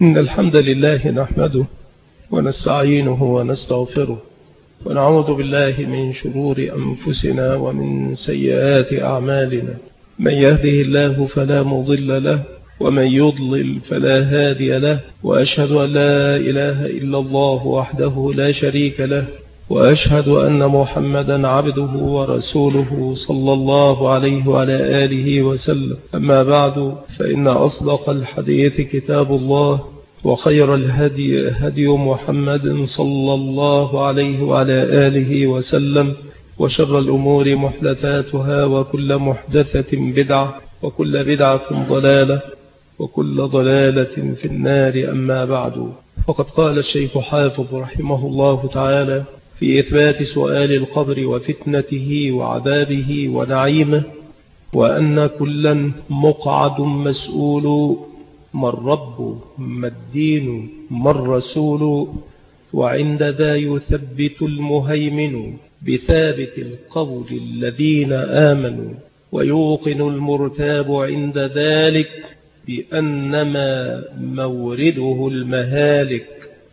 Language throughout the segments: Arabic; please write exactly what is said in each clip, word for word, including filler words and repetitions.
إن الحمد لله نحمده ونستعينه ونستغفره ونعوذ بالله من شرور أنفسنا ومن سيئات أعمالنا. من يهده الله فلا مضل له ومن يضلل فلا هادي له، وأشهد أن لا إله إلا الله وحده لا شريك له، وأشهد أن محمدا عبده ورسوله صلى الله عليه وعلى آله وسلم. أما بعد، فإن أصدق الحديث كتاب الله، وخير الهدي هدي محمد صلى الله عليه وعلى آله وسلم، وشر الأمور محدثاتها، وكل محدثة بدعة، وكل بدعة ضلالة، وكل ضلالة في النار. أما بعد، فقد قال الشيخ حافظ رحمه الله تعالى في إثبات سؤال القبر وفتنته وعذابه ونعيمه: وأن كلا مقعد مسؤول، ما الرب ما الدين ما الرسول، وعند ذا يثبت المهيمن بثابت القول الذين آمنوا، ويوقن المرتاب عند ذلك بأنما مورده المهالك.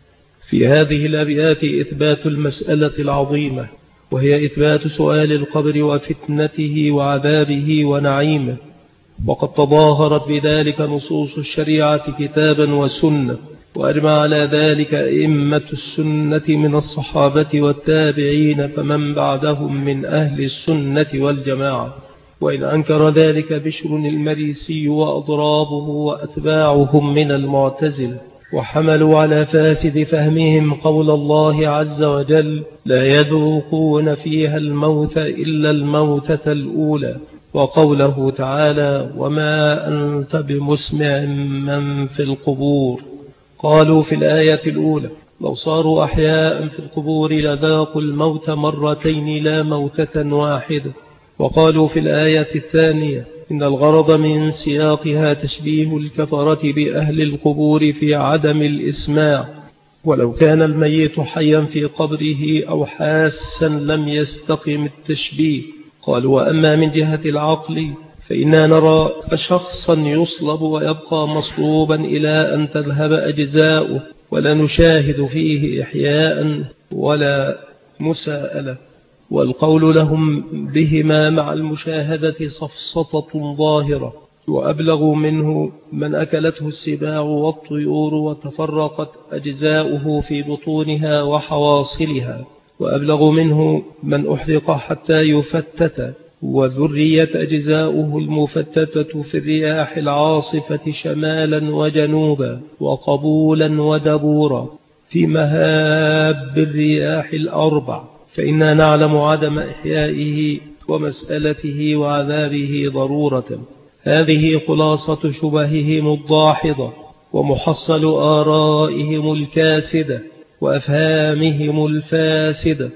في هذه الأبيات إثبات المسألة العظيمة، وهي إثبات سؤال القبر وفتنته وعذابه ونعيمه، وقد تظاهرت بذلك نصوص الشريعة كتابا وسنة، وأجمع على ذلك أئمة السنة من الصحابة والتابعين فمن بعدهم من أهل السنة والجماعة. وإن أنكر ذلك بشر المريسي وأضرابه وأتباعهم من المعتزل، وحملوا على فاسد فهمهم قول الله عز وجل: لا يذوقون فيها الموت إلا الموتة الأولى، وقوله تعالى: وما أنت بمسمع من في القبور. قالوا في الآية الأولى: لو صاروا أحياء في القبور لذاقوا الموت مرتين لا موتة واحدة. وقالوا في الآية الثانية: إن الغرض من سياقها تشبيه الكفرة بأهل القبور في عدم الإسماع، ولو كان الميت حيا في قبره أو حاسا لم يستقم التشبيه. قالوا: وأما من جهة العقل فإنا نرى شخصا يصلب ويبقى مصلوبا إلى أن تذهب أجزاؤه، ولا نشاهد فيه إحياء ولا مساءلة. والقول لهم بهما مع المشاهدة سفسطة ظاهرة، وأبلغ منه من أكلته السباع والطيور وتفرقت أجزاؤه في بطونها وحواصلها، وأبلغ منه من أحرق حتى يفتت وذريت أجزاؤه المفتتة في الرياح العاصفة شمالا وجنوبا وقبولا ودبورا في مهاب الرياح الأربع. فإنا نعلم عدم إحيائه ومسألته وعذابه ضرورة. هذه خلاصة شبههم الضاحضة، ومحصل آرائهم الكاسدة، وأفهامهم الفاسدة،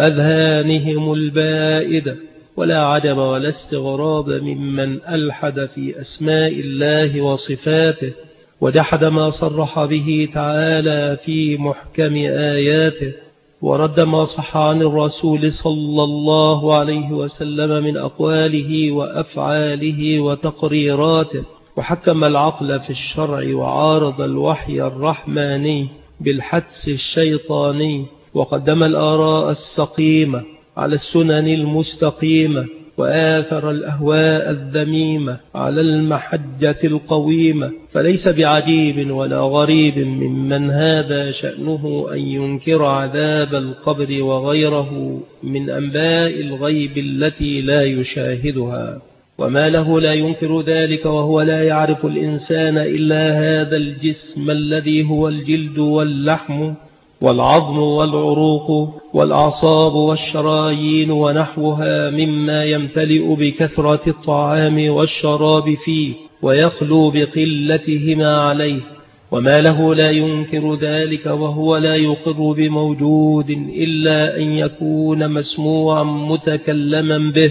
وأذهانهم البائدة. ولا عجب ولا استغراب ممن ألحد في أسماء الله وصفاته، وجحد ما صرح به تعالى في محكم آياته، ورد ما صح عن الرسول صلى الله عليه وسلم من أقواله وأفعاله وتقريراته، وحكم العقل في الشرع، وعارض الوحي الرحماني بالحدس الشيطاني، وقدم الآراء السقيمة على السنن المستقيمة، وآثر الأهواء الذميمة على المحجة القويمة. فليس بعجيب ولا غريب ممن هذا شأنه أن ينكر عذاب القبر وغيره من أنباء الغيب التي لا يشاهدها. وما له لا ينكر ذلك وهو لا يعرف الإنسان إلا هذا الجسم الذي هو الجلد واللحم والعظم والعروق والأعصاب والشرايين ونحوها مما يمتلئ بكثرة الطعام والشراب فيه ويخلو بقلتهما عليه. وما له لا ينكر ذلك وهو لا يقر بموجود إلا أن يكون مسموعا متكلما به،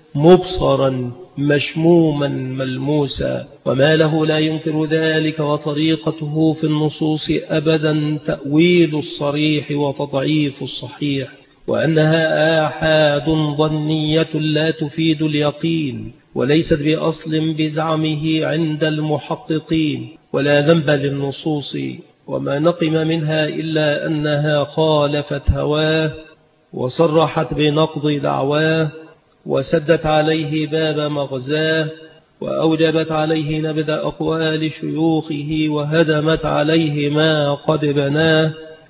مبصرا مشموما ملموسا. وما له لا ينكر ذلك وطريقته في النصوص أبدا تأويل الصريح وتضعيف الصحيح، وأنها آحاد ظنية لا تفيد اليقين، وليست بأصل بزعمه عند المحققين، ولا ذنب للنصوص، وما نقم منها إلا أنها خالفت هواه وصرحت بنقض دعواه وسدت عليه باب مغزاه وأوجبت عليه نبذ أقوال شيوخه وهدمت عليه ما قد بناه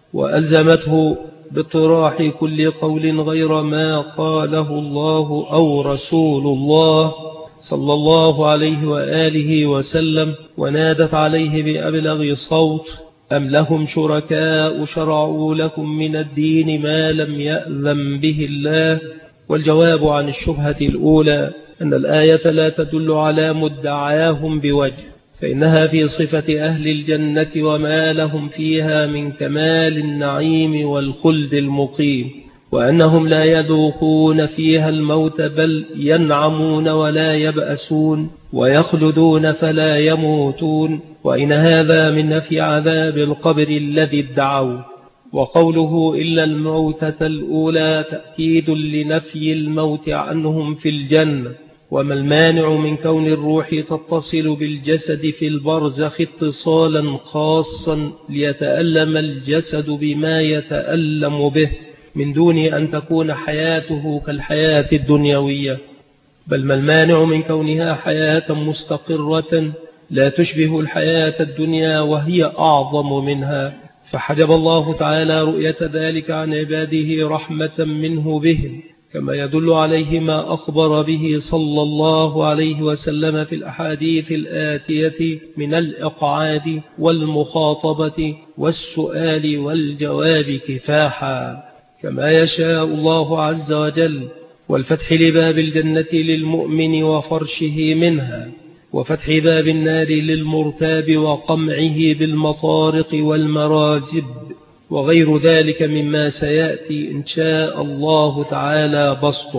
وألزمته باطراح كل قول غير ما قاله الله أو رسول الله صلى الله عليه وآله وسلم، ونادت عليه بأبلغ صوت: أم لهم شركاء شرعوا لكم من الدين ما لم يأذن به الله؟ والجواب عن الشبهة الأولى أن الآية لا تدل على مدعاهم بوجه، فإنها في صفة أهل الجنة وما لهم فيها من كمال النعيم والخلد المقيم، وأنهم لا يذوقون فيها الموت بل ينعمون ولا يبأسون ويخلدون فلا يموتون، وإن هذا من نفي عذاب القبر الذي ادعوا. وقوله إلا الموتة الأولى تأكيد لنفي الموت عنهم في الجنة. وما المانع من كون الروح تتصل بالجسد في البرزخ اتصالا خاصا ليتألم الجسد بما يتألم به من دون أن تكون حياته كالحياة الدنيوية؟ بل ما المانع من كونها حياة مستقرة لا تشبه الحياة الدنيا وهي أعظم منها، فحجب الله تعالى رؤية ذلك عن عباده رحمة منه بهم، كما يدل عليه ما أخبر به صلى الله عليه وسلم في الأحاديث الآتية من الإقعاد والمخاطبة والسؤال والجواب كفاحا، كما يشاء الله عز وجل، والفتح لباب الجنة للمؤمن وفرشه منها، وفتح باب النار للمرتاب وقمعه بالمطارق والمرازب، وغير ذلك مما سيأتي إن شاء الله تعالى بسطه.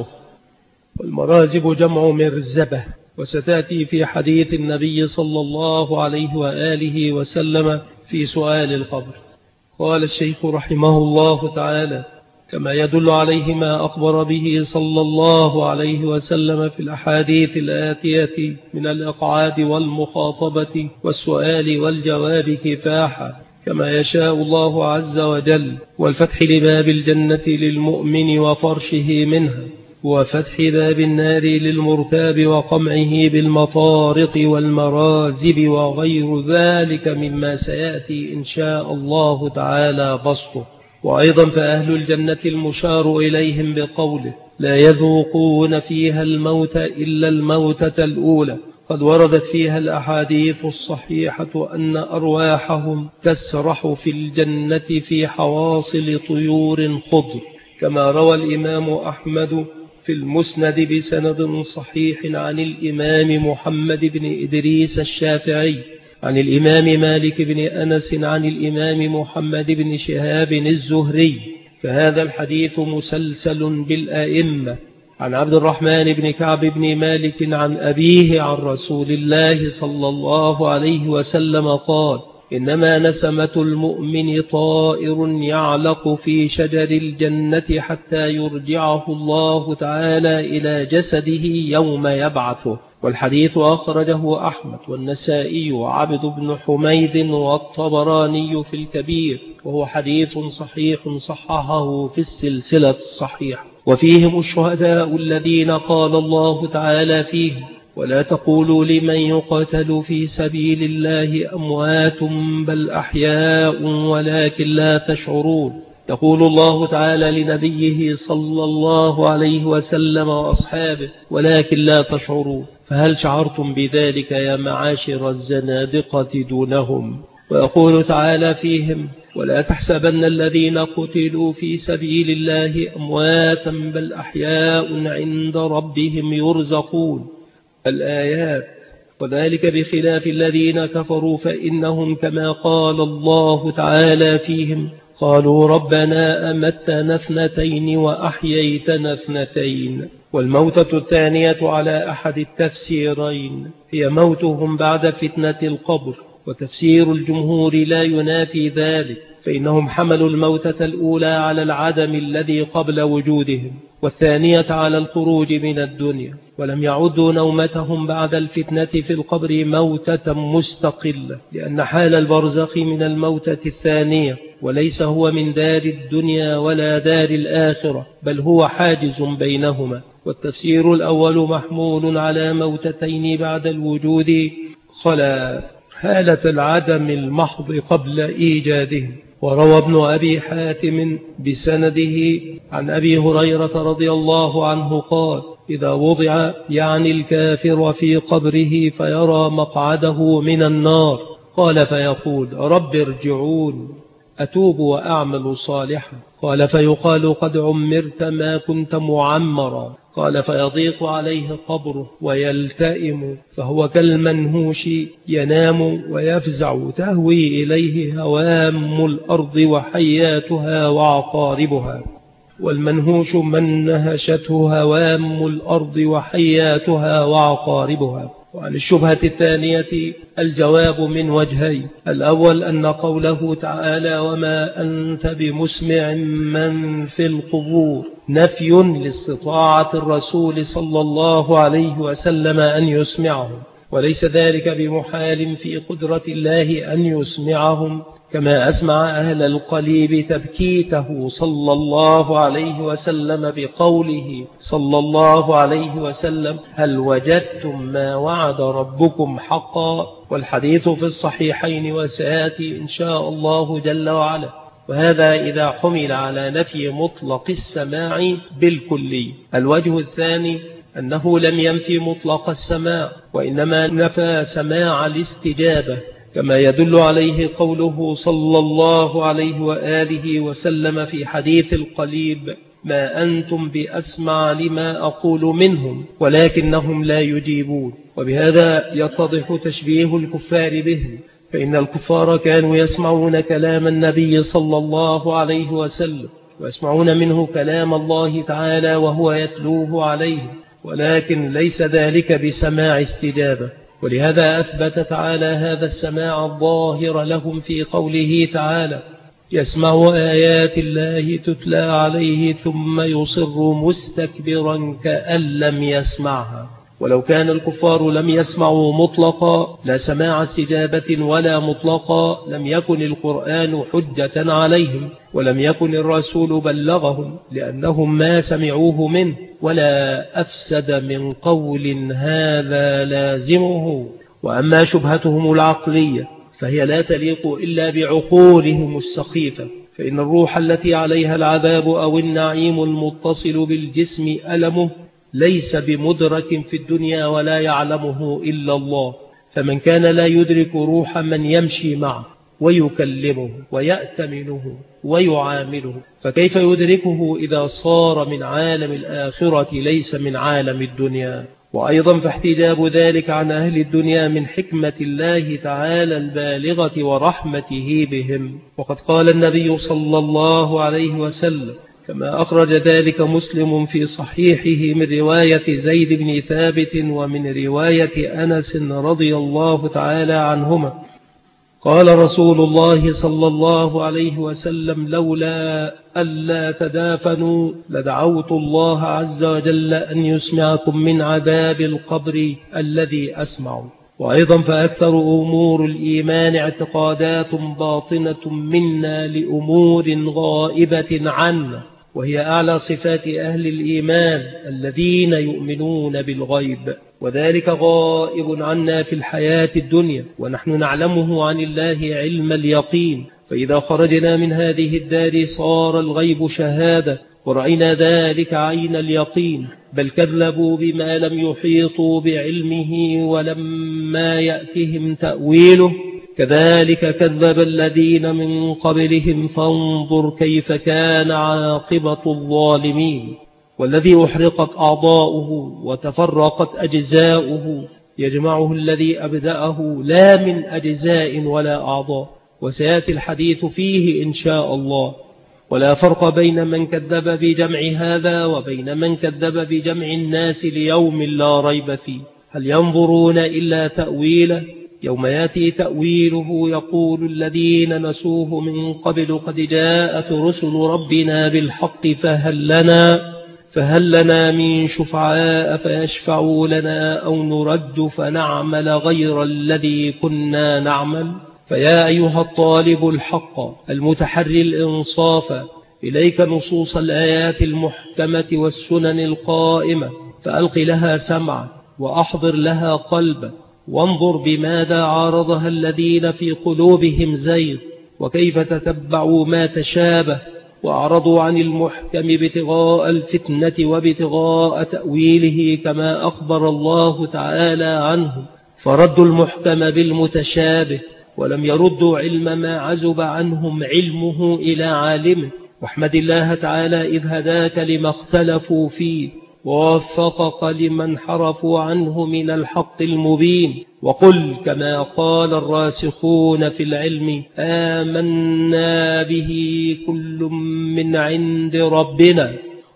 والمرازب جمع مرزبة، وستأتي في حديث النبي صلى الله عليه وآله وسلم في سؤال القبر. قال الشيخ رحمه الله تعالى: كما يدل عليه ما أخبر به صلى الله عليه وسلم في الأحاديث الآتية من الإقعاد والمخاطبة والسؤال والجواب كفاحا، كما يشاء الله عز وجل، والفتح لباب الجنة للمؤمن وفرشه منها، وفتح باب النار للمرتاب وقمعه بالمطارق والمرازب، وغير ذلك مما سيأتي إن شاء الله تعالى بسطه. وأيضا فأهل الجنة المشار إليهم بقوله: لا يذوقون فيها الموت إلا الموتة الأولى، قد وردت فيها الأحاديث الصحيحة أن أرواحهم تسرح في الجنة في حواصل طيور خضر، كما روى الإمام أحمد في المسند بسند صحيح عن الإمام محمد بن إدريس الشافعي عن الإمام مالك بن أنس عن الإمام محمد بن شهاب الزهري، فهذا الحديث مسلسل بالأئمة عن عبد الرحمن بن كعب بن مالك عن أبيه عن رسول الله صلى الله عليه وسلم قال: إنما نسمة المؤمن طائر يعلق في شجر الجنة حتى يرجعه الله تعالى إلى جسده يوم يبعثه. والحديث أخرجه أحمد والنسائي وعبد بن حميد والطبراني في الكبير، وهو حديث صحيح صححه في السلسلة الصحيحة. وفيهم الشهداء الذين قال الله تعالى فيهم: ولا تقولوا لمن يقتل في سبيل الله أموات بل أحياء ولكن لا تشعرون. يقول الله تعالى لنبيه صلى الله عليه وسلم وأصحابه: ولكن لا تشعرون. فهل شعرتم بذلك يا معاشر الزنادقة دونهم؟ ويقول تعالى فيهم: ولا تحسبن الذين قتلوا في سبيل الله أمواتا بل أحياء عند ربهم يرزقون. الآيات. وذلك بخلاف الذين كفروا فإنهم كما قال الله تعالى فيهم: قالوا ربنا أمتنا اثنتين وأحييتنا اثنتين. والموتة الثانية على أحد التفسيرين هي موتهم بعد فتنة القبر، وتفسير الجمهور لا ينافي ذلك، فإنهم حملوا الموتة الأولى على العدم الذي قبل وجودهم، والثانية على الخروج من الدنيا. ولم يعدوا نومتهم بعد الفتنة في القبر موتة مستقلة، لأن حال البرزخ من الموتة الثانية، وليس هو من دار الدنيا ولا دار الآخرة، بل هو حاجز بينهما. والتفسير الأول محمول على موتتين بعد الوجود خلا حالة العدم المحض قبل إيجاده. وروى ابن أبي حاتم بسنده عن أبي هريرة رضي الله عنه قال: إذا وضع يعني الكافر في قبره فيرى مقعده من النار، قال فيقول: رب ارجعون أتوب وأعمل صالحا. قال فيقال: قد عمرت ما كنت معمرا. قال فيضيق عليه قبره ويلتئم، فهو كالمنهوش ينام ويفزع، تهوي إليه هوام الأرض وحياتها وعقاربها. والمنهوش من نهشته هوام الأرض وحياتها وعقاربها. وعن الشبهة الثانية الجواب من وجهين: الأول أن قوله تعالى: وما أنت بمسمع من في القبور، نفي لاستطاعة الرسول صلى الله عليه وسلم أن يسمعهم، وليس ذلك بمحال في قدرة الله أن يسمعهم، كما أسمع أهل القليب تبكيته صلى الله عليه وسلم بقوله صلى الله عليه وسلم: هل وجدتم ما وعد ربكم حقا؟ والحديث في الصحيحين وسيأتي إن شاء الله جل وعلا. وهذا إذا حمل على نفي مطلق السماع بالكلي. الوجه الثاني أنه لم ينفي مطلق السماع، وإنما نفى سماع الاستجابة، كما يدل عليه قوله صلى الله عليه وآله وسلم في حديث القليب: ما أنتم بأسمع لما أقول منهم ولكنهم لا يجيبون. وبهذا يتضح تشبيه الكفار بهم، فإن الكفار كانوا يسمعون كلام النبي صلى الله عليه وسلم، ويسمعون منه كلام الله تعالى وهو يتلوه عليهم، ولكن ليس ذلك بسماع استجابة. ولهذا أثبت تعالى هذا السماع الظاهر لهم في قوله تعالى: يسمع آيات الله تتلى عليه ثم يصر مستكبرا كأن لم يسمعها. ولو كان الكفار لم يسمعوا مطلقا لا سماع استجابة ولا مطلقا لم يكن القرآن حجة عليهم، ولم يكن الرسول بلغهم، لأنهم ما سمعوه منه، ولا أفسد من قول هذا لازمه. وأما شبهتهم العقلية فهي لا تليق إلا بعقولهم السخيفة، فإن الروح التي عليها العذاب أو النعيم المتصل بالجسم ألمه ليس بمدرك في الدنيا ولا يعلمه إلا الله. فمن كان لا يدرك روح من يمشي معه ويكلمه ويأتمنه ويعامله، فكيف يدركه إذا صار من عالم الآخرة ليس من عالم الدنيا؟ وأيضا فاحتجاب ذلك عن أهل الدنيا من حكمة الله تعالى البالغة ورحمته بهم. وقد قال النبي صلى الله عليه وسلم كما أخرج ذلك مسلم في صحيحه من رواية زيد بن ثابت ومن رواية أنس رضي الله تعالى عنهما: قال رسول الله صلى الله عليه وسلم: لولا ألا تدافنوا لدعوت الله عز وجل أن يسمعكم من عذاب القبر الذي أسمع. وأيضا فأكثر أمور الإيمان اعتقادات باطنة منا لأمور غائبة عنا، وهي أعلى صفات أهل الإيمان الذين يؤمنون بالغيب، وذلك غائب عنا في الحياة الدنيا، ونحن نعلمه عن الله علم اليقين. فإذا خرجنا من هذه الدار صار الغيب شهادة، ورأينا ذلك عين اليقين. بل كذبوا بما لم يحيطوا بعلمه ولما يأتهم تأويله، كذلك كذب الذين من قبلهم فانظر كيف كان عاقبة الظالمين. والذي أحرقت أعضاؤه وتفرقت أجزاؤه يجمعه الذي أبدأه لا من أجزاء ولا أعضاء، وسيأتي الحديث فيه إن شاء الله. ولا فرق بين من كذب بجمع هذا وبين من كذب بجمع الناس ليوم لا ريب فيه. هل ينظرون إلا تأويله؟ يوم يأتي تأويله يقول الذين نسوه من قبل قد جاءت رسل ربنا بالحق فهل لنا فهل لنا من شفعاء فيشفعوا لنا أو نرد فنعمل غير الذي كنا نعمل؟ فيا أيها الطالب الحق المتحري الإنصاف، إليك نصوص الآيات المحكمة والسنن القائمة، فألق لها سمعا وأحضر لها قلبا، وانظر بماذا عارضها الذين في قلوبهم زيغ، وكيف تتبعوا ما تشابه وأعرضوا عن المحكم ابتغاء الفتنة وابتغاء تأويله كما أخبر الله تعالى عنه، فردوا المحكم بالمتشابه ولم يردوا علم ما عزب عنهم علمه إلى عالمه. واحمد الله تعالى إذ هداك لما اختلفوا فيه ووفقك لمن حرفوا عنه من الحق المبين. وقل كما قال الراسخون في العلم آمنا به كل من عند ربنا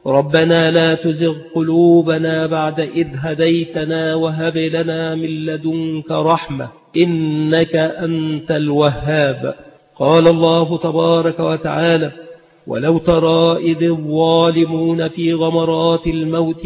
ربنا لا تزغ قلوبنا بعد إذ هديتنا وهب لنا من لدنك رحمة إنك أنت الوهاب. قال الله تبارك وتعالى ولو ترى إذ الظالمون في غمرات الموت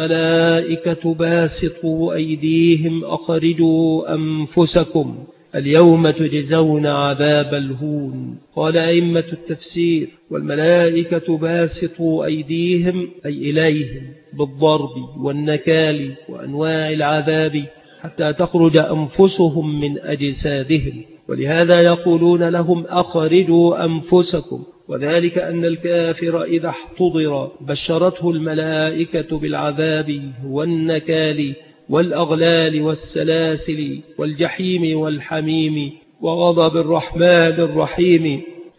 والملائكة باسطوا أيديهم أخرجوا أنفسكم اليوم تجزون عذاب الهون. قال أئمة التفسير والملائكة باسطوا أيديهم أي إليهم بالضرب والنكال وأنواع العذاب حتى تخرج أنفسهم من أجسادهم، ولهذا يقولون لهم أخرجوا أنفسكم، وذلك أن الكافر إذا احتضر بشرته الملائكة بالعذاب والنكال والأغلال والسلاسل والجحيم والحميم وغضب الرحمن الرحيم،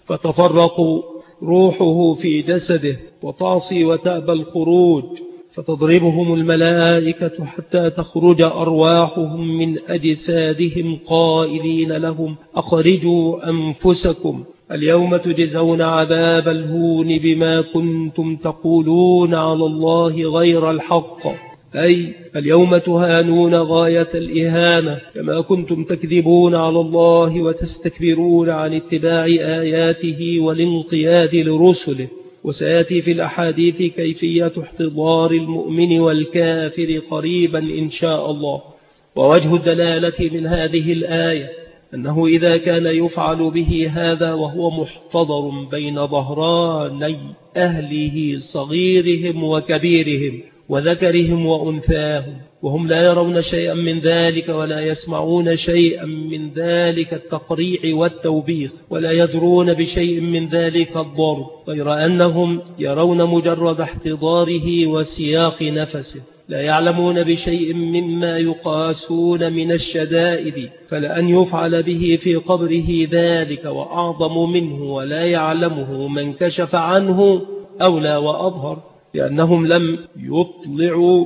فتفرق روحه في جسده وتعصي وتأبى الخروج، فتضربهم الملائكة حتى تخرج أرواحهم من أجسادهم قائلين لهم أخرجوا أنفسكم اليوم تجزون عذاب الهون بما كنتم تقولون على الله غير الحق، أي اليوم تهانون غاية الإهانة كما كنتم تكذبون على الله وتستكبرون عن اتباع آياته والانقياد لرسله. وسيأتي في الأحاديث كيفية احتضار المؤمن والكافر قريبا إن شاء الله. ووجه الدلالة من هذه الآية أنه إذا كان يفعل به هذا وهو محتضر بين ظهراني أهله صغيرهم وكبيرهم وذكرهم وأنثاهم وهم لا يرون شيئا من ذلك ولا يسمعون شيئا من ذلك التقريع والتوبيخ ولا يدرون بشيء من ذلك الضرب، غير أنهم يرون مجرد احتضاره وسياق نفسه، لا يعلمون بشيء مما يقاسون من الشدائد، فلأن يفعل به في قبره ذلك وأعظم منه ولا يعلمه من كشف عنه أولى وأظهر، لأنهم لم يطلعوا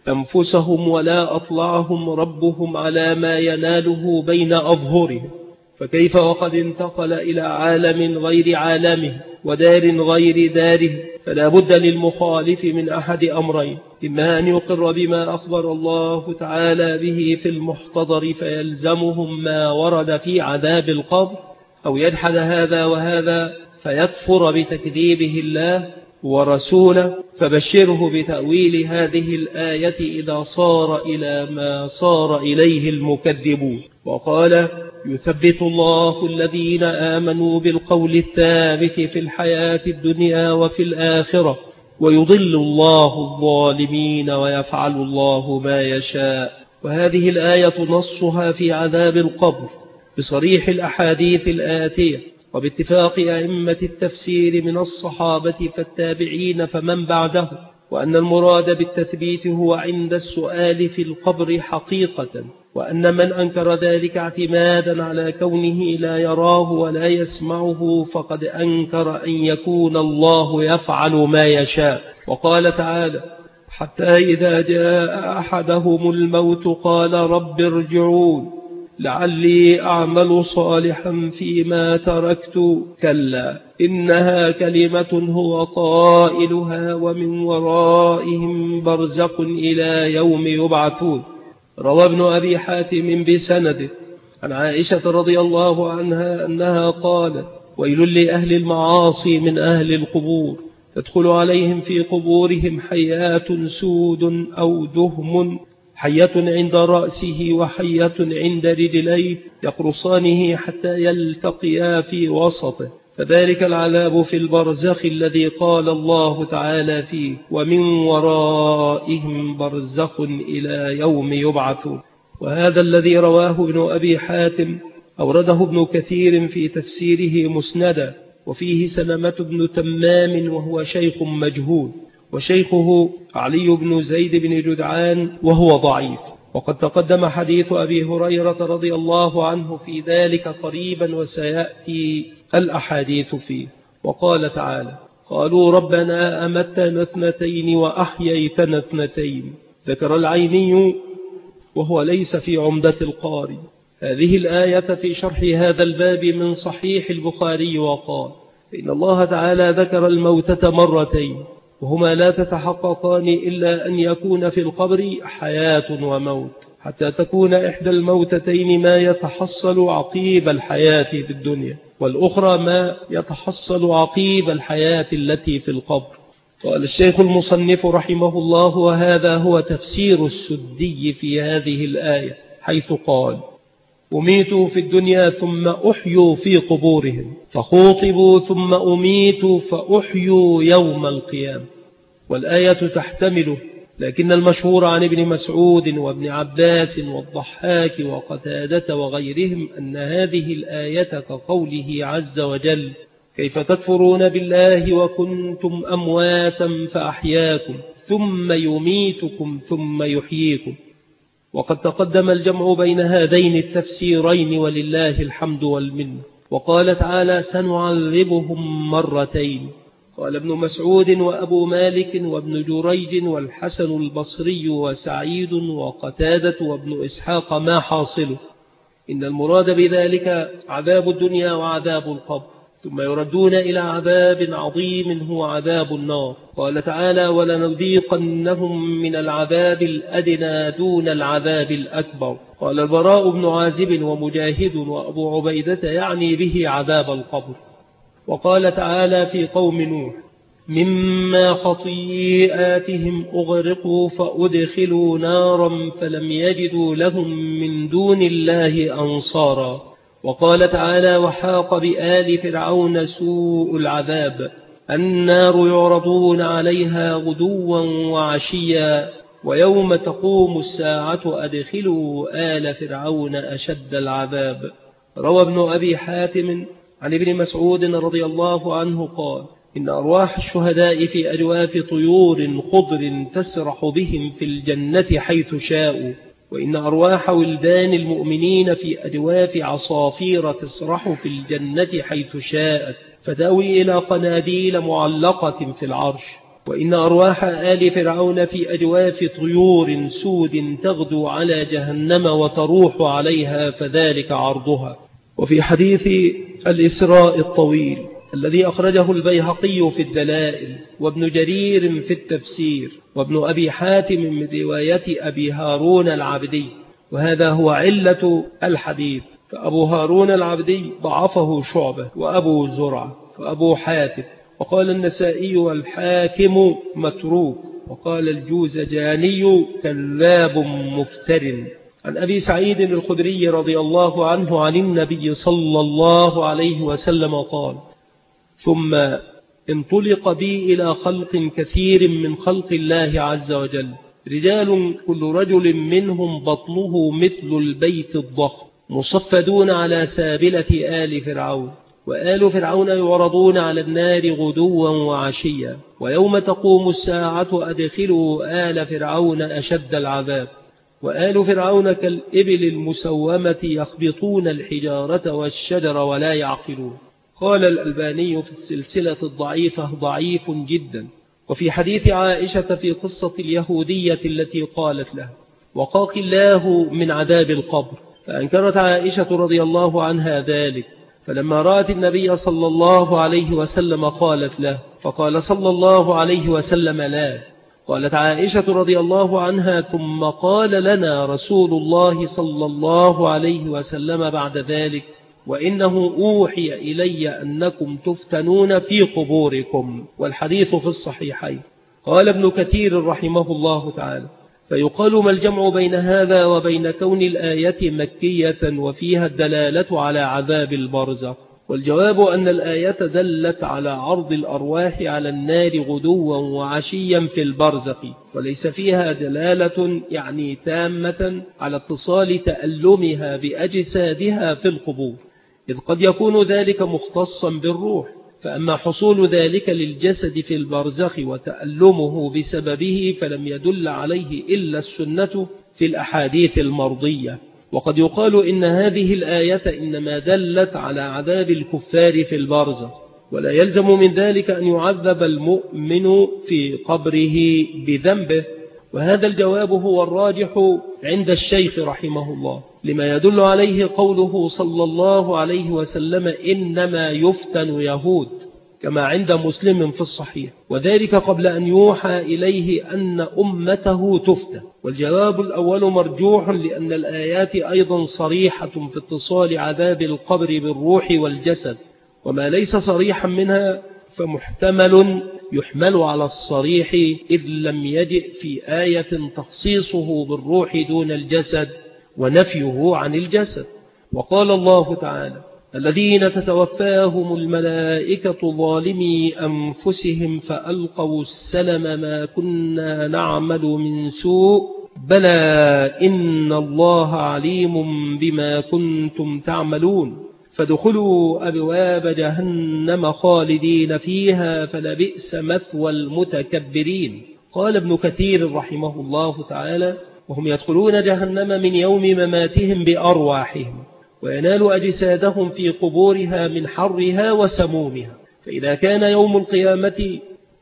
أنفسهم ولا أطلعهم ربهم على ما يناله بين أظهرهم، فكيف وقد انتقل إلى عالم غير عالمه ودار غير داره؟ فلا بد للمخالف من أحد أمرين، إما أن يقر بما أخبر الله تعالى به في المحتضر فيلزمهم ما ورد في عذاب القبر، أو يجحد هذا وهذا فيكفر بتكذيبه الله ورسوله، فبشره بتأويل هذه الآية إذا صار إلى ما صار إليه المكذبون. وقال يثبت الله الذين آمنوا بالقول الثابت في الحياة الدنيا وفي الآخرة ويضل الله الظالمين ويفعل الله ما يشاء. وهذه الآية نصها في عذاب القبر بصريح الأحاديث الآتية وباتفاق أئمة التفسير من الصحابة فالتابعين فمن بعده، وأن المراد بالتثبيت هو عند السؤال في القبر حقيقة، وأن من أنكر ذلك اعتمادا على كونه لا يراه ولا يسمعه فقد أنكر أن يكون الله يفعل ما يشاء. وقال تعالى حتى إذا جاء أحدهم الموت قال رب ارجعون لعلي أعمل صالحا فيما تركت كلا إنها كلمة هو قائلها ومن ورائهم برزق إلى يوم يبعثون. روى ابن أبي حاتم بسنده عن عائشة رضي الله عنها أنها قالت ويل لأهل المعاصي من أهل القبور، تدخل عليهم في قبورهم حيات سود أو دهم، حية عند رأسه وحية عند رجليه، يقرصانه حتى يلتقيا في وسطه، فذلك العذاب في البرزخ الذي قال الله تعالى فيه: ومن ورائهم برزخ إلى يوم يبعثون. وهذا الذي رواه ابن أبي حاتم أورده ابن كثير في تفسيره مسندا، وفيه سلمة بن تمام وهو شيخ مجهول، وشيخه علي بن زيد بن جدعان وهو ضعيف. وقد تقدم حديث أبي هريرة رضي الله عنه في ذلك قريبا، وسيأتي الأحاديث فيه. وقال تعالى: قالوا ربنا أمتنا اثنتين وأحييتنا اثنتين. ذكر العيني وهو ليس في عمدة القاري هذه الآية في شرح هذا الباب من صحيح البخاري، وقال: إن الله تعالى ذكر الموتة مرتين، وهما لا تتحققان إلا أن يكون في القبر حياة وموت، حتى تكون إحدى الموتتين ما يتحصل عقيب الحياة في الدنيا، والأخرى ما يتحصل عقيب الحياة التي في القبر. قال الشيخ المصنف رحمه الله: وهذا هو تفسير السدي في هذه الآية، حيث قال: أميتوا في الدنيا ثم أحيوا في قبورهم، فخوطبوا ثم أميتوا فأحيوا يوم القيامة. والآية تحتمله، لكن المشهور عن ابن مسعود وابن عباس والضحاك وقتادة وغيرهم أن هذه الآية كقوله عز وجل: كيف تكفرون بالله وكنتم أمواتا فأحياكم ثم يميتكم ثم يحييكم. وقد تقدم الجمع بين هذين التفسيرين ولله الحمد والمنة. وقال تعالى: سنعذبهم مرتين. قال ابن مسعود وأبو مالك وابن جريج والحسن البصري وسعيد وقتادة وابن إسحاق ما حاصله، إن المراد بذلك عذاب الدنيا وعذاب القبر، ثم يردون إلى عذاب عظيم هو عذاب النار. قال تعالى: ولنذيقنهم من العذاب الأدنى دون العذاب الأكبر. قال البراء بن عازب ومجاهد وأبو عبيدة يعني به عذاب القبر. وقال تعالى في قوم نوح: مما خطيئاتهم أغرقوا فأدخلوا نارا فلم يجدوا لهم من دون الله أنصارا. وقال تعالى: وحاق بآل فرعون سوء العذاب، النار يعرضون عليها غدوا وعشيا ويوم تقوم الساعة أدخلوا آل فرعون أشد العذاب. روى ابن أبي حاتم عن ابن مسعود رضي الله عنه قال: إن أرواح الشهداء في أجواف طيور خضر تسرح بهم في الجنة حيث شاءوا، وإن أرواح ولدان المؤمنين في أجواف عصافير تسرح في الجنة حيث شاءت، فتأوي إلى قناديل معلقة في العرش. وإن أرواح آل فرعون في أجواف طيور سود تغدو على جهنم وتروح عليها، فذلك عرضها. وفي حديث الإسراء الطويل الذي أخرجه البيهقي في الدلائل وابن جرير في التفسير وابن أبي حاتم من رواية أبي هارون العبدي، وهذا هو علة الحديث، فأبو هارون العبدي ضعفه شعبة وأبو زرعة وأبو حاتم. وقال النسائي والحاكم متروك، وقال الجوزجاني كذاب مفتر. عن أبي سعيد الخدري رضي الله عنه عن النبي صلى الله عليه وسلم قال: ثم انطلق بي إلى خلق كثير من خلق الله عز وجل، رجال كل رجل منهم بطنه مثل البيت الضخم، مصفدون على سابلة آل فرعون، وآل فرعون يعرضون على النار غدوا وعشيا، ويوم تقوم الساعة أدخلوا آل فرعون أشد العذاب. وآل فرعون كالإبل المسومة يخبطون الحجارة والشجر ولا يعقلون. قال الألباني في السلسلة الضعيفة: ضعيف جدا. وفي حديث عائشة في قصة اليهودية التي قالت له: وقاك الله من عذاب القبر، فأنكرت عائشة رضي الله عنها ذلك، فلما رأت النبي صلى الله عليه وسلم قالت له، فقال صلى الله عليه وسلم: لا. قالت عائشة رضي الله عنها: ثم قال لنا رسول الله صلى الله عليه وسلم بعد ذلك: وإنه أوحي إلي أنكم تفتنون في قبوركم، والحديث في الصحيحين. قال ابن كثير رحمه الله تعالى: فيقال ما الجمع بين هذا وبين كون الآية مكية وفيها الدلالة على عذاب البرزخ؟ والجواب أن الآية دلت على عرض الأرواح على النار غدوا وعشيا في البرزخ، وليس فيها دلالة يعني تامة على اتصال تألمها بأجسادها في القبور، إذ قد يكون ذلك مختصا بالروح. فأما حصول ذلك للجسد في البرزخ وتألمه بسببه فلم يدل عليه إلا السنة في الأحاديث المرضية. وقد يقال إن هذه الآية إنما دلت على عذاب الكفار في البرزخ، ولا يلزم من ذلك أن يعذب المؤمن في قبره بذنبه. وهذا الجواب هو الراجح عند الشيخ رحمه الله، لما يدل عليه قوله صلى الله عليه وسلم: إنما يفتن يهود، كما عند مسلم في الصحيح، وذلك قبل أن يوحى إليه أن أمته تفتن. والجواب الأول مرجوح، لأن الآيات أيضا صريحة في اتصال عذاب القبر بالروح والجسد، وما ليس صريحا منها فمحتمل يحمل على الصريح، إذ لم يجئ في آية تخصيصه بالروح دون الجسد ونفيه عن الجسد. وقال الله تعالى: الذين تتوفاهم الملائكة ظالمي أنفسهم فألقوا السلم ما كنا نعمل من سوء بلى إن الله عليم بما كنتم تعملون فادخلوا أبواب جهنم خالدين فيها فلبئس مثوى المتكبرين. قال ابن كثير رحمه الله تعالى: وهم يدخلون جهنم من يوم مماتهم بأرواحهم، وينال أجسادهم في قبورها من حرها وسمومها، فإذا كان يوم القيامة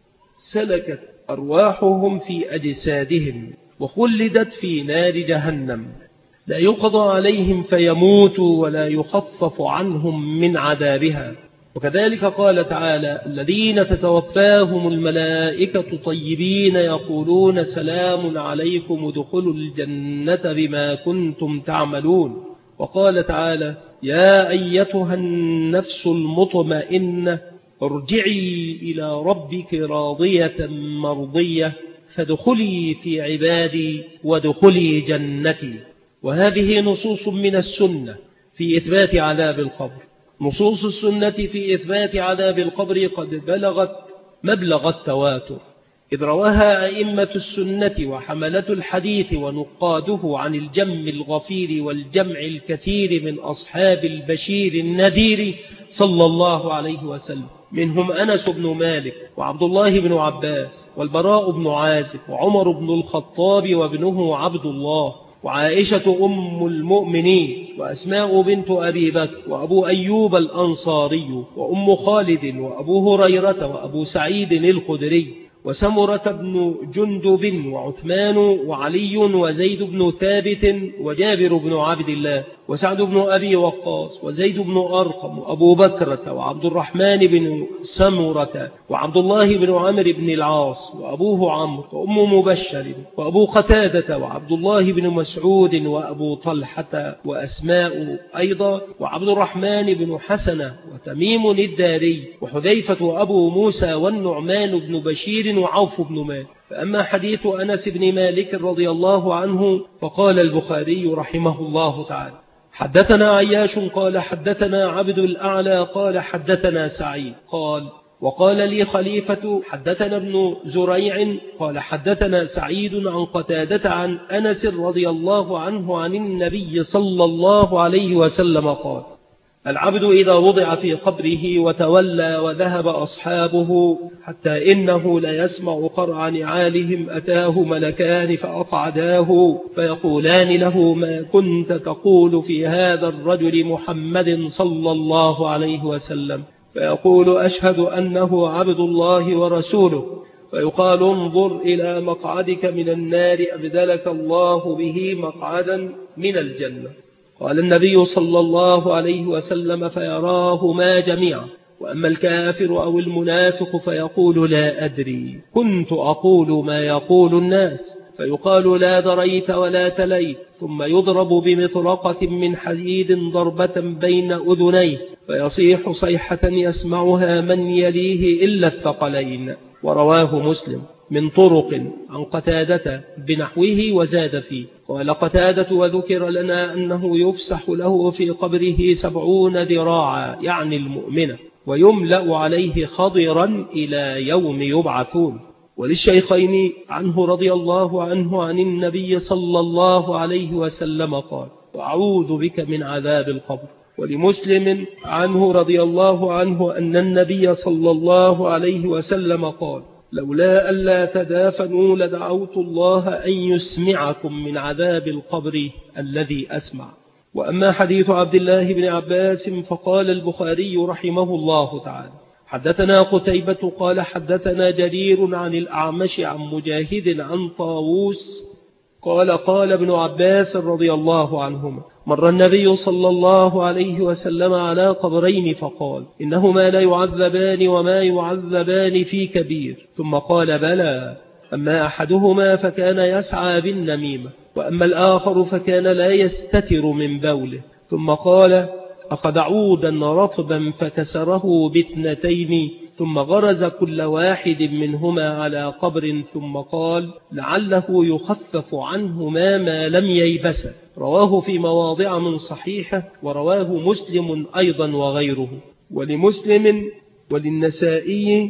سلكت أرواحهم في أجسادهم وخلدت في نار جهنم، لا يقضى عليهم فيموتوا ولا يخفف عنهم من عذابها. وكذلك قال تعالى: الذين تتوفاهم الملائكة طيبين يقولون سلام عليكم ادخلوا الجنة بما كنتم تعملون. وقال تعالى: يا أيتها النفس المطمئنة ارجعي إلى ربك راضية مرضية فادخلي في عبادي وادخلي جنتي. وهذه نصوص من السنة في إثبات عذاب القبر. نصوص السنة في إثبات عذاب القبر قد بلغت مبلغ التواتر، إذ رواها أئمة السنة وحملة الحديث ونقاده عن الجم الغفير والجمع الكثير من أصحاب البشير النذير صلى الله عليه وسلم، منهم أنس بن مالك وعبد الله بن عباس والبراء بن عازب وعمر بن الخطاب وابنه عبد الله وعائشة أم المؤمنين وأسماء بنت أبي بكر وأبو أيوب الأنصاري وأم خالد وأبو هريرة وأبو سعيد الخدري وسمرة بن جندب وعثمان وعلي وزيد بن ثابت وجابر بن عبد الله وسعد بن أبي وقاص وزيد بن أرقم وأبو بكرة وعبد الرحمن بن سمرة وعبد الله بن عمرو بن العاص وأبوه عمرو وأم مبشر وأبو قتادة وعبد الله بن مسعود وأبو طلحة وأسماء أيضا وعبد الرحمن بن حسنة وتميم الداري وحذيفة وأبو موسى والنعمان بن بشير وعوف بن مالك. فأما حديث أنس بن مالك رضي الله عنه فقال البخاري رحمه الله تعالى: حدثنا عياش قال حدثنا عبد الأعلى قال حدثنا سعيد قال: وقال لي خليفة حدثنا ابن زريع قال حدثنا سعيد عن قتادة عن أنس رضي الله عنه عن النبي صلى الله عليه وسلم قال: العبد إذا وضع في قبره وتولى وذهب أصحابه حتى إنه ليسمع قرع نعالهم أتاه ملكان فأقعداه فيقولان له: ما كنت تقول في هذا الرجل محمد صلى الله عليه وسلم؟ فيقول: أشهد أنه عبد الله ورسوله. فيقال: انظر إلى مقعدك من النار أبدلك الله به مقعدا من الجنة. قال النبي صلى الله عليه وسلم: فيراهما جميعا. وأما الكافر أو المنافق فيقول: لا أدري، كنت أقول ما يقول الناس. فيقال لا دريت ولا تليت، ثم يضرب بمطرقة من حديد ضربة بين أذنيه فيصيح صيحة يسمعها من يليه إلا الثقلين. ورواه مسلم من طرق عن قتادة بنحوه وزاد فيه. قال قتادة وذكر لنا أنه يفسح له في قبره سبعون ذراعا يعني المؤمنة، ويملأ عليه خضرا إلى يوم يبعثون. وللشيخين عنه رضي الله عنه عن النبي صلى الله عليه وسلم قال وأعوذ بك من عذاب القبر. ولمسلم عنه رضي الله عنه أن النبي صلى الله عليه وسلم قال لولا ألا تدافنوا لدعوت الله أن يسمعكم من عذاب القبر الذي أسمع. وأما حديث عبد الله بن عباس فقال البخاري رحمه الله تعالى حدثنا قتيبة قال حدثنا جرير عن الأعمش عن مجاهد عن طاووس قال قال ابن عباس رضي الله عنهما مر النبي صلى الله عليه وسلم على قبرين فقال إنهما لا يعذبان وما يعذبان في كبير، ثم قال بلى، أما أحدهما فكان يسعى بالنميمة، وأما الآخر فكان لا يستتر من بوله، ثم قال أخذ عودا رطبا فكسره باثنتين ثم غرز كل واحد منهما على قبر، ثم قال لعله يخفف عنهما ما لم ييبس. رواه في مواضع من صحيحة، ورواه مسلم أيضا وغيره. ولمسلم وللنسائي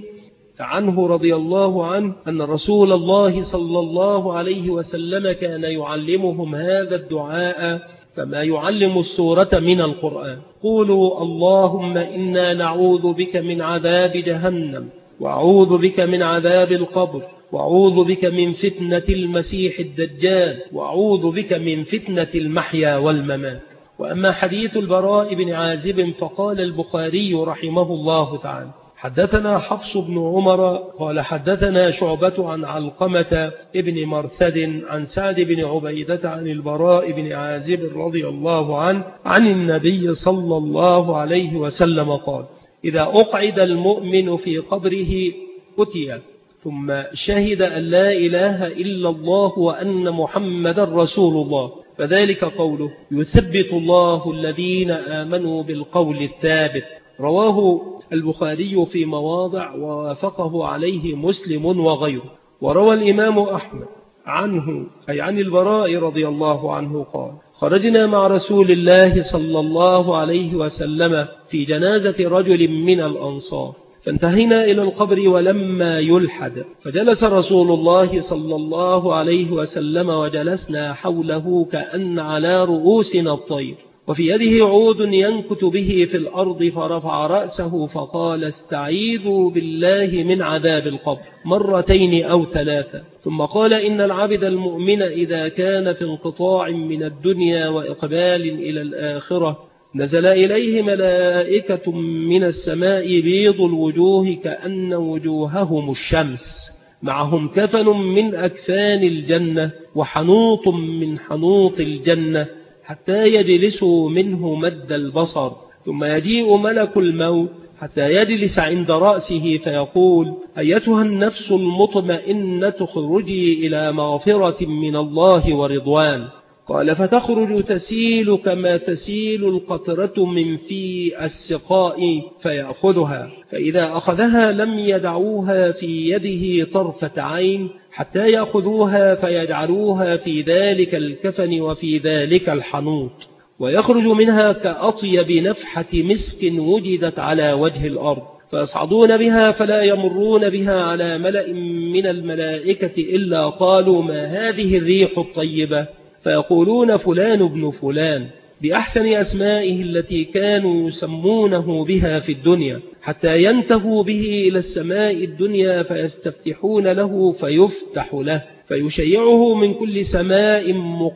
عنه رضي الله عنه أن رسول الله صلى الله عليه وسلم كان يعلمهم هذا الدعاء كما يعلم السورة من القرآن. قولوا اللهم إنا نعوذ بك من عذاب جهنم، وأعوذ بك من عذاب القبر، وأعوذ بك من فتنة المسيح الدجال، وأعوذ بك من فتنة المحيا والممات. وأما حديث البراء بن عازب فقال البخاري رحمه الله تعالى حدثنا حفص بن عمر قال حدثنا شعبة عن علقمة ابن مرثد عن سعد بن عبيدة عن البراء بن عازب رضي الله عنه عن النبي صلى الله عليه وسلم قال إذا أقعد المؤمن في قبره أتي ثم شهد أن لا إله إلا الله وأن محمد رسول الله فذلك قوله يثبت الله الذين آمنوا بالقول الثابت. رواه البخاري في مواضع ووافقه عليه مسلم وغيره. وروى الإمام أحمد عنه أي عن البراء رضي الله عنه قال خرجنا مع رسول الله صلى الله عليه وسلم في جنازة رجل من الأنصار فانتهينا إلى القبر ولما يلحد فجلس رسول الله صلى الله عليه وسلم وجلسنا حوله كأن على رؤوسنا الطير، وفي يده عود ينكت به في الأرض، فرفع رأسه فقال استعيذوا بالله من عذاب القبر مرتين أو ثلاثة، ثم قال إن العبد المؤمن إذا كان في انقطاع من الدنيا وإقبال إلى الآخرة نزل إليه ملائكة من السماء بيض الوجوه كأن وجوههم الشمس، معهم كفن من أكفان الجنة وحنوط من حنوط الجنة حتى يجلسوا منه مد البصر، ثم يجيء ملك الموت حتى يجلس عند رأسه فيقول أيتها النفس المطمئنة اخرجي إلى مغفرة من الله ورضوان. قال فتخرج تسيل كما تسيل القطرة من في السقاء فيأخذها، فإذا أخذها لم يدعوها في يده طرفة عين حتى يأخذوها فيجعلوها في ذلك الكفن وفي ذلك الحنوط، ويخرج منها كأطيب نفحة مسك وجدت على وجه الأرض، فيصعدون بها فلا يمرون بها على ملأ من الملائكة إلا قالوا ما هذه الريح الطيبة، فيقولون فلان ابن فلان بأحسن أسمائه التي كانوا يسمونه بها في الدنيا، حتى ينتهوا به إلى السماء الدنيا فيستفتحون له فيفتح له، فيشيعه من كل سماء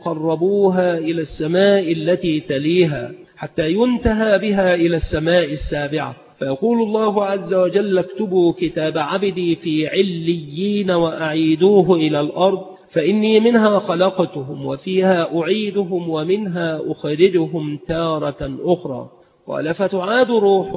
مقربوها إلى السماء التي تليها حتى ينتهى بها إلى السماء السابعة، فيقول الله عز وجل اكتبوا كتاب عبدي في عليين وأعيدوه إلى الأرض فإني منها خلقتهم وفيها أعيدهم ومنها أخرجهم تارة أخرى. قال فتعاد روحه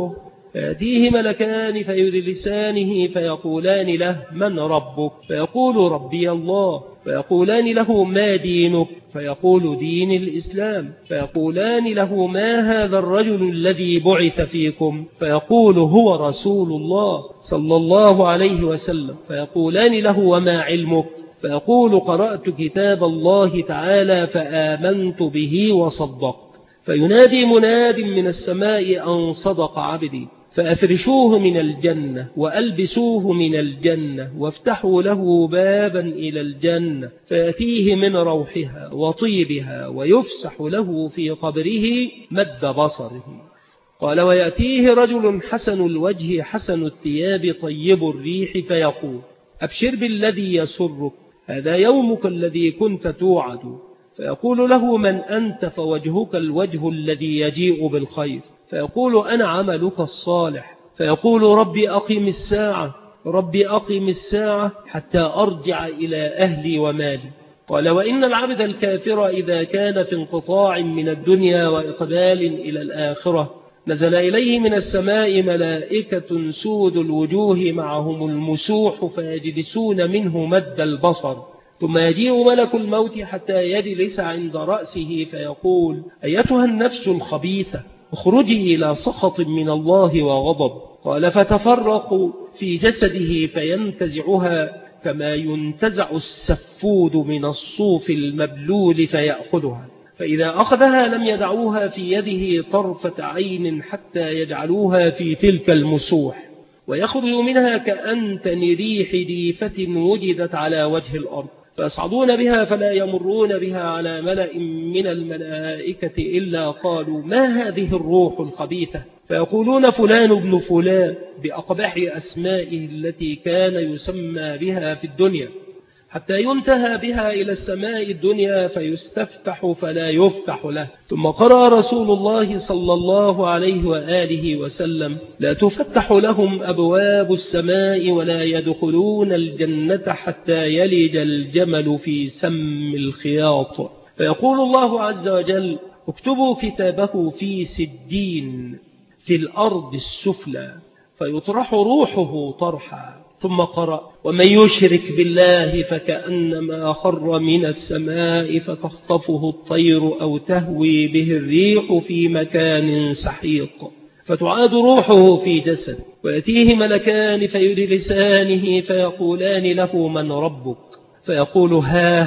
فيأتيه ملكان فيجلسانه فيقولان له من ربك؟ فيقول ربي الله. فيقولان له ما دينك؟ فيقول دين الإسلام. فيقولان له ما هذا الرجل الذي بعث فيكم؟ فيقول هو رسول الله صلى الله عليه وسلم. فيقولان له وما علمك؟ فيقول قرأت كتاب الله تعالى فآمنت به وصدقت. فينادي مناد من السماء أن صدق عبدي، فأفرشوه من الجنة وألبسوه من الجنة وافتحوا له بابا إلى الجنة فيأتيه من روحها وطيبها ويفسح له في قبره مد بصره. قال ويأتيه رجل حسن الوجه حسن الثياب طيب الريح فيقول أبشر بالذي يسرك، هذا يومك الذي كنت توعد. فيقول له من أنت؟ فوجهك الوجه الذي يجيء بالخير. فيقول أنا عملك الصالح. فيقول ربي أقم الساعة، ربي أقم الساعة حتى أرجع إلى أهلي ومالي. قال وإن العبد الكافر إذا كان في انقطاع من الدنيا وإقبال إلى الآخرة نزل إليه من السماء ملائكة سود الوجوه معهم المسوح فيجلسون منه مد البصر، ثم يجيء ملك الموت حتى يجلس عند رأسه فيقول أيتها النفس الخبيثة اخرجي إلى سخط من الله وغضب. قال فتفرق في جسده فينتزعها كما ينتزع السفود من الصوف المبلول فيأخذها، فإذا أخذها لم يدعوها في يده طرفة عين حتى يجعلوها في تلك المسوح، ويخرج منها كأنتن ريح ديفة وجدت على وجه الأرض، فيصعدون بها فلا يمرون بها على ملأ من الملائكة إلا قالوا ما هذه الروح الخبيثة؟ فيقولون فلان ابن فلان بأقبح أسمائه التي كان يسمى بها في الدنيا، حتى ينتهى بها إلى السماء الدنيا فيستفتح فلا يفتح له. ثم قرأ رسول الله صلى الله عليه وآله وسلم لا تفتح لهم أبواب السماء ولا يدخلون الجنة حتى يلج الجمل في سم الخياط. فيقول الله عز وجل اكتبوا كتابه في سجين في الأرض السفلى، فيطرح روحه طرحا. ثم قرأ ومن يشرك بالله فكأنما خر من السماء فتخطفه الطير أو تهوي به الريح في مكان سحيق، فتعاد روحه في جسد ويأتيه ملكان فيجلسانه فيقولان له من ربك؟ فيقول ها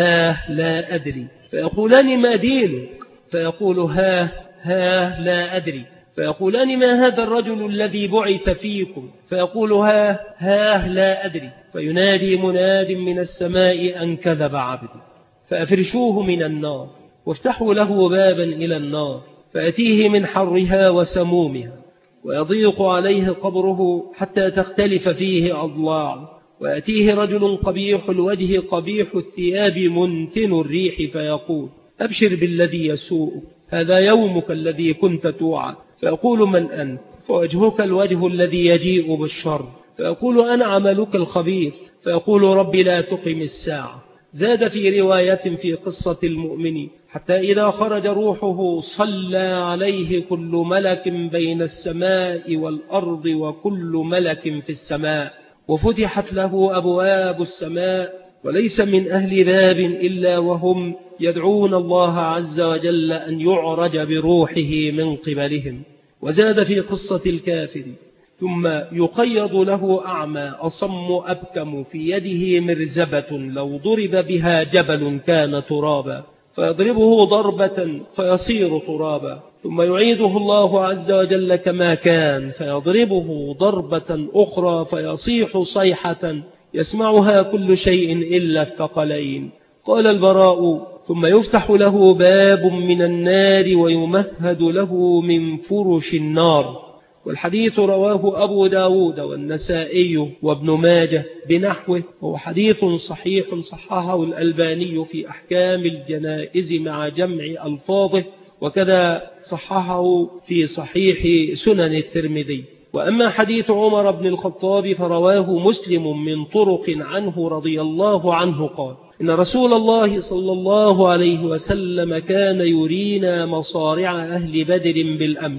ها لا أدري. فيقولان ما دينك؟ فيقول ها ها لا أدري. فيقولان ما هذا الرجل الذي بعث فيكم؟ فيقول ها ها لا أدري. فينادي مناد من السماء أن كذب عبدي، فأفرشوه من النار وافتحوا له بابا إلى النار فأتيه من حرها وسمومها، ويضيق عليه قبره حتى تختلف فيه أضلاع، ويأتيه رجل قبيح الوجه قبيح الثياب منتن الريح فيقول أبشر بالذي يسوءك، هذا يومك الذي كنت توعد. فيقول من أنت؟ فوجهك الوجه الذي يجيء بالشر. فيقول أنا عملك الخبيث. فيقول ربي لا تقم الساعة. زاد في رواية في قصة المؤمن حتى إذا خرج روحه صلى عليه كل ملك بين السماء والأرض وكل ملك في السماء، وفتحت له أبواب السماء وليس من أهل باب إلا وهم يدعون الله عز وجل أن يعرج بروحه من قبلهم. وزاد في قصة الكافر ثم يقيض له أعمى أصم أبكم في يده مرزبة لو ضرب بها جبل كان ترابا، فيضربه ضربة فيصير ترابا، ثم يعيده الله عز وجل كما كان فيضربه ضربة أخرى فيصيح صيحة يسمعها كل شيء إلا الثقلين. قال البراء ثم يفتح له باب من النار ويمهد له من فرش النار. والحديث رواه أبو داود والنسائي وابن ماجه بنحوه، وهو حديث صحيح صححه الألباني في أحكام الجنائز مع جمع ألفاظه، وكذا صححه في صحيح سنن الترمذي. وأما حديث عمر بن الخطاب فرواه مسلم من طرق عنه رضي الله عنه قال إن رسول الله صلى الله عليه وسلم كان يرينا مصارع أهل بدر بالأمس،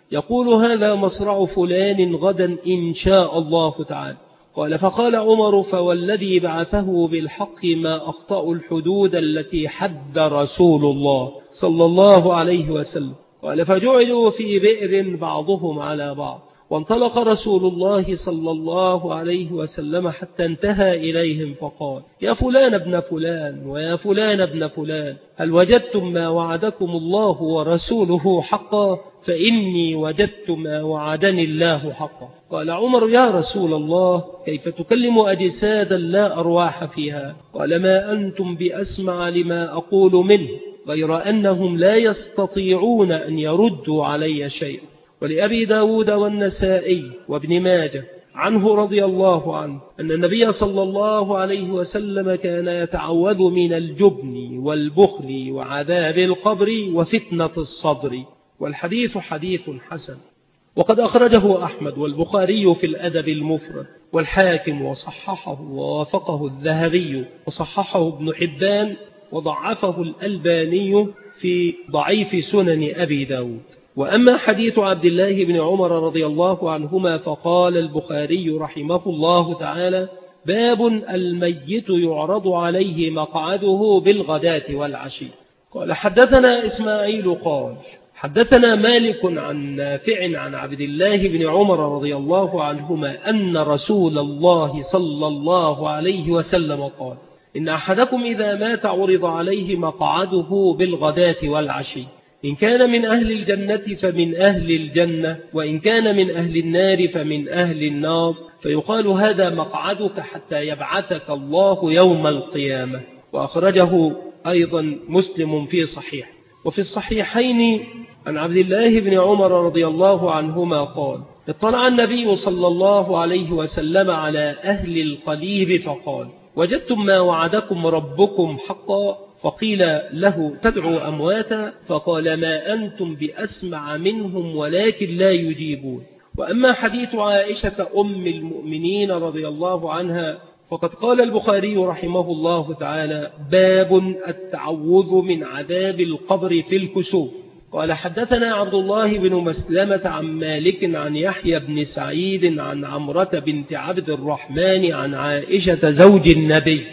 يقول هذا مصرع فلان غدا إن شاء الله تعالى. قال فقال عمر فوالذي بعثه بالحق ما أخطأوا الحدود التي حد رسول الله صلى الله عليه وسلم. قال فجعلوا في بئر بعضهم على بعض، وانطلق رسول الله صلى الله عليه وسلم حتى انتهى إليهم فقال يا فلان ابن فلان ويا فلان ابن فلان هل وجدتم ما وعدكم الله ورسوله حقا؟ فإني وجدت ما وعدني الله حقا. قال عمر يا رسول الله كيف تكلم أجسادا لا أرواح فيها؟ قال ما أنتم بأسمع لما أقول منه، غير أنهم لا يستطيعون أن يردوا علي شيئا. ولأبي داود والنسائي وابن ماجه عنه رضي الله عنه أن النبي صلى الله عليه وسلم كان يتعوذ من الجبن والبخل وعذاب القبر وفتنة الصدر، والحديث حديث حسن. وقد أخرجه أحمد والبخاري في الأدب المفرد والحاكم وصححه ووافقه الذهبي وصححه ابن حبان وضعفه الألباني في ضعيف سنن أبي داود. وأما حديث عبد الله بن عمر رضي الله عنهما فقال البخاري رحمه الله تعالى باب الميت يعرض عليه مقعده بالغداة والعشي. قال حدثنا إسماعيل قال حدثنا مالك عن نافع عن عبد الله بن عمر رضي الله عنهما أن رسول الله صلى الله عليه وسلم قال إن أحدكم إذا مات عرض عليه مقعده بالغداة والعشي، إن كان من أهل الجنة فمن أهل الجنة، وإن كان من أهل النار فمن أهل النار، فيقال هذا مقعدك حتى يبعثك الله يوم القيامة. وأخرجه أيضا مسلم في صحيح. وفي الصحيحين عن عبد الله بن عمر رضي الله عنهما قال اطلع النبي صلى الله عليه وسلم على أهل القليب فقال وجدتم ما وعدكم ربكم حقا؟ فقيل له تدعو أمواتا؟ فقال ما أنتم بأسمع منهم ولكن لا يجيبون. وأما حديث عائشة أم المؤمنين رضي الله عنها فقد قال البخاري رحمه الله تعالى باب التعوذ من عذاب القبر في الكسوف. قال حدثنا عبد الله بن مسلمة عن مالك عن يحيى بن سعيد عن عمرة بنت عبد الرحمن عن عائشة زوج النبي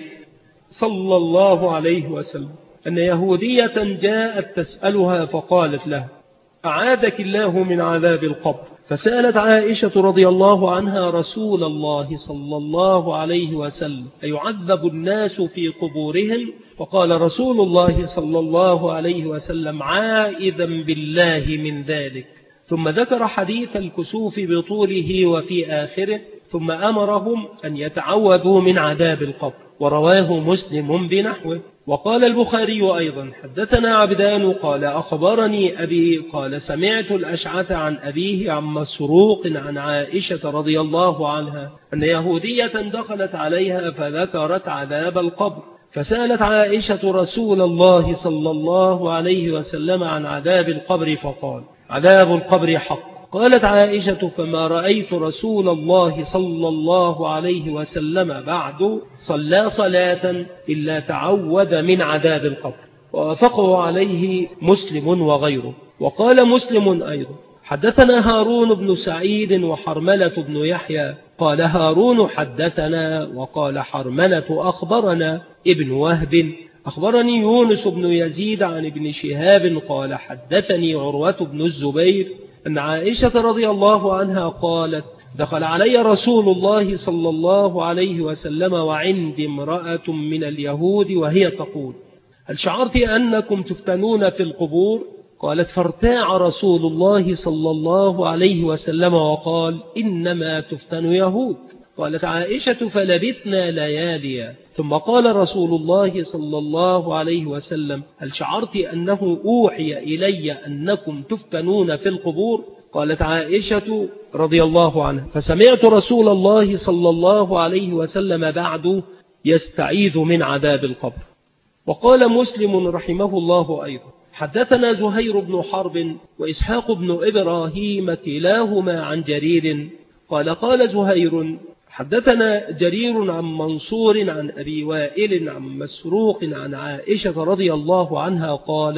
صلى الله عليه وسلم أن يهودية جاءت تسألها فقالت لها أعاذك الله من عذاب القبر. فسألت عائشة رضي الله عنها رسول الله صلى الله عليه وسلم أيعذب الناس في قبورهم؟ فقال رسول الله صلى الله عليه وسلم عائذا بالله من ذلك، ثم ذكر حديث الكسوف بطوله وفي آخره، ثم أمرهم أن يتعوذوا من عذاب القبر، ورواه مسلم بنحوه. وقال البخاري أيضا حدثنا عبدان قال أخبرني أبي قال سمعت الأشعث عن أبيه عن مسروق عن عائشة رضي الله عنها أن يهودية دخلت عليها فذكرت عذاب القبر، فسألت عائشة رسول الله صلى الله عليه وسلم عن عذاب القبر فقال عذاب القبر حق. قالت عائشة فما رأيت رسول الله صلى الله عليه وسلم بعد صلى صلاة إلا تعوذ من عذاب القبر. ووافقه عليه مسلم وغيره. وقال مسلم أيضا حدثنا هارون بن سعيد وحرملة بن يحيى قال هارون حدثنا وقال حرملة أخبرنا ابن وهب أخبرني يونس بن يزيد عن ابن شهاب قال حدثني عروة بن الزبير أن عائشة رضي الله عنها قالت دخل علي رسول الله صلى الله عليه وسلم وعندي امرأة من اليهود وهي تقول هل شعرت أنكم تفتنون في القبور؟ قالت فارتاع رسول الله صلى الله عليه وسلم وقال إنما تفتن يهود. قالت عائشة فلبثنا لياليا ثم قال رسول الله صلى الله عليه وسلم هل شعرت أنه أوحي إلي أنكم تفتنون في القبور؟ قالت عائشة رضي الله عنها فسمعت رسول الله صلى الله عليه وسلم بعد يستعيذ من عذاب القبر. وقال مسلم رحمه الله أيضا حدثنا زهير بن حرب وإسحاق بن إبراهيم كلاهما عن جرير قال قال زهير حدثنا جرير عن منصور عن أبي وائل عن مسروق عن عائشة رضي الله عنها قالت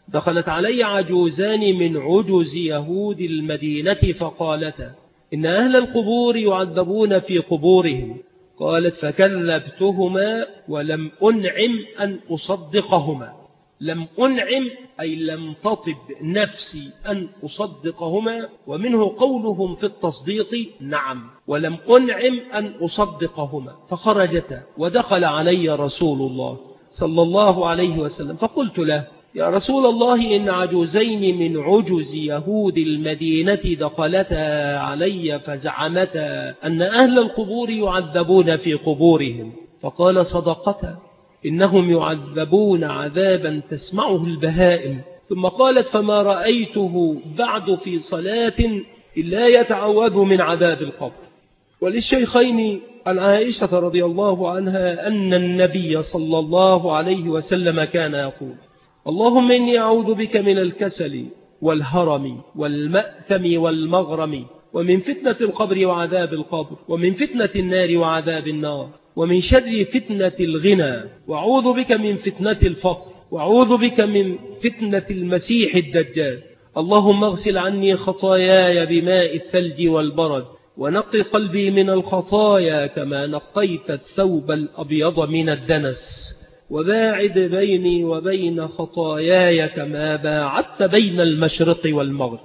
دخلت علي عجوزان من عجز يهود المدينة فقالتا إن أهل القبور يعذبون في قبورهم. قالت فكذبتهما ولم أنعم أن أصدقهما. لم أنعم أي لم تطب نفسي أن أصدقهما، ومنه قولهم في التصديق نعم، ولم أنعم أن أصدقهما. فخرجتا ودخل علي رسول الله صلى الله عليه وسلم فقلت له يا رسول الله إن عجوزين من عجز يهود المدينة دخلتا علي فزعمتا أن أهل القبور يعذبون في قبورهم. فقال صدقتا إنهم يعذبون عذابا تسمعه البهائم. ثم قالت فما رأيته بعد في صلاة إلا يتعوذ من عذاب القبر. وللشيخين عن عائشة رضي الله عنها أن النبي صلى الله عليه وسلم كان يقول اللهم إني أعوذ بك من الكسل والهرم والمأثم والمغرم ومن فتنة القبر وعذاب القبر ومن فتنة النار وعذاب النار ومن شر فتنة الغنى وأعوذ بك من فتنة الفقر وأعوذ بك من فتنة المسيح الدجال. اللهم اغسل عني خطاياي بماء الثلج والبرد ونقي قلبي من الخطايا كما نقيت الثوب الأبيض من الدنس وباعد بيني وبين خطاياي كما باعدت بين المشرق والمغرب.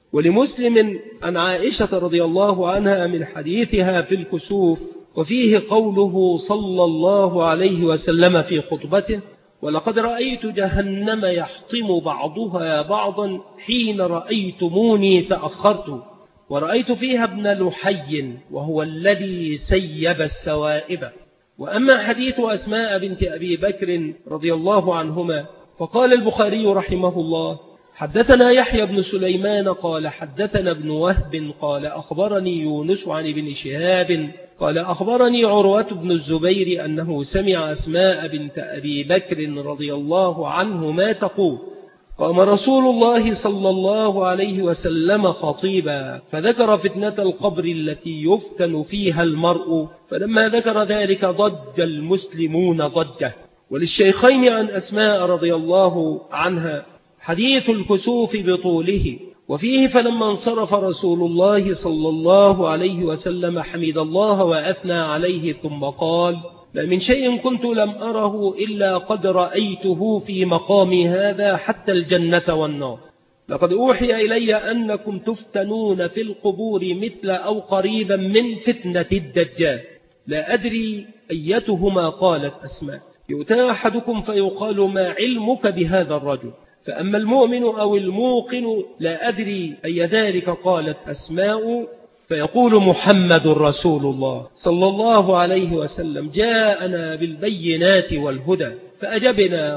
ولمسلم عن عائشة رضي الله عنها من حديثها في الكسوف وفيه قوله صلى الله عليه وسلم في خطبته ولقد رأيت جهنم يحطم بعضها بعضا حين رأيتموني تأخرت ورأيت فيها ابن لحي وهو الذي سيب السوائب. وأما حديث أسماء بنت أبي بكر رضي الله عنهما فقال البخاري رحمه الله حدثنا يحيى بن سليمان قال حدثنا ابن وهب قال أخبرني يونس عن ابن شهاب قال أخبرني عروة بن الزبير أنه سمع أسماء بنت أبي بكر رضي الله عنهما تقول قام رسول الله صلى الله عليه وسلم خطيبا فذكر فتنة القبر التي يفتن فيها المرء فلما ذكر ذلك ضج المسلمون ضجه. وللشيخين عن أسماء رضي الله عنها حديث الكسوف بطوله وفيه فلما انصرف رسول الله صلى الله عليه وسلم حمد الله وأثنى عليه ثم قال ما من شيء كنت لم أره إلا قد رأيته في مقامي هذا حتى الجنة والنار. لقد أوحي إلي أنكم تفتنون في القبور مثل أو قريبا من فتنة الدجال لا أدري أيتهما. قالت أسماء يؤتى أحدكم فيقال ما علمك بهذا الرجل فأما المؤمن أو الموقن لا أدري أي ذلك. قالت أسماء فيقول محمد رسول الله صلى الله عليه وسلم جاءنا بالبينات والهدى فأجبنا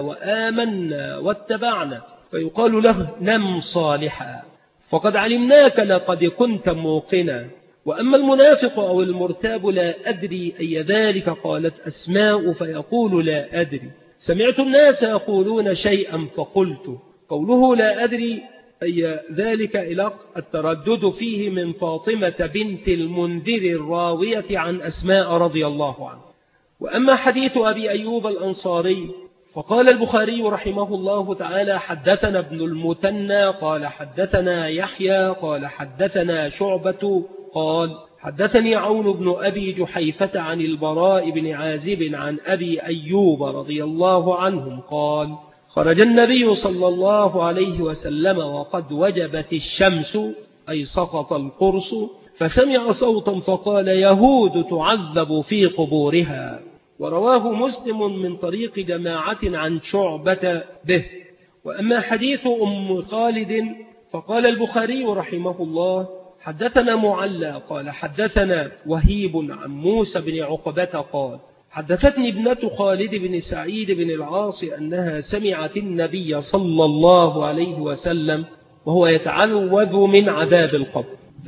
وآمنا واتبعنا فيقال له نم صالحا فقد علمناك لقد كنت موقنا. وأما المنافق أو المرتاب لا أدري أي ذلك. قالت أسماء فيقول لا أدري سمعت الناس يقولون شيئا فقلت. قوله لا أدري أي ذلك إلى التردد فيه من فاطمة بنت المنذر الراوية عن أسماء رضي الله عنه. وأما حديث أبي أيوب الأنصاري فقال البخاري رحمه الله تعالى حدثنا ابن المثنى قال حدثنا يحيى قال حدثنا شعبة قال حدثني عون بن أبي جحيفة عن البراء بن عازب عن أبي أيوب رضي الله عنهم قال خرج النبي صلى الله عليه وسلم وقد وجبت الشمس أي سقط القرص فسمع صوتا فقال يهود تعذب في قبورها. ورواه مسلم من طريق جماعة عن شعبة به. وأما حديث أم خالد فقال البخاري رحمه الله حدثنا معلى قال حدثنا وهيب عن موسى بن عقبة قال حدثتني ابنة خالد بن سعيد بن العاص أنها سمعت النبي صلى الله عليه وسلم وهو يتعوذ من عذاب القبر.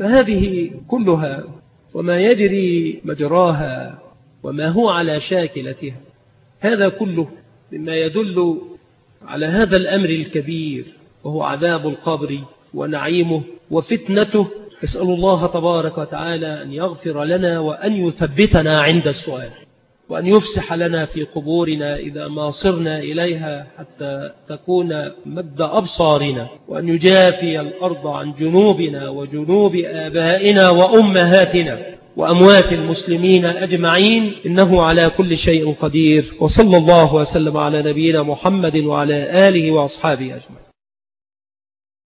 فهذه كلها وما يجري مجراها وما هو على شاكلتها هذا كله مما يدل على هذا الأمر الكبير وهو عذاب القبر ونعيمه وفتنته. أسأل الله تبارك وتعالى أن يغفر لنا وأن يثبتنا عند السؤال. وأن يفسح لنا في قبورنا إذا ما صرنا إليها حتى تكون مد أبصارنا، وأن يجافي الأرض عن جنوبنا وجنوب آبائنا وأمهاتنا وأموات المسلمين أجمعين، إنه على كل شيء قدير. وصلى الله وسلم على نبينا محمد وعلى آله وأصحابه أجمعين.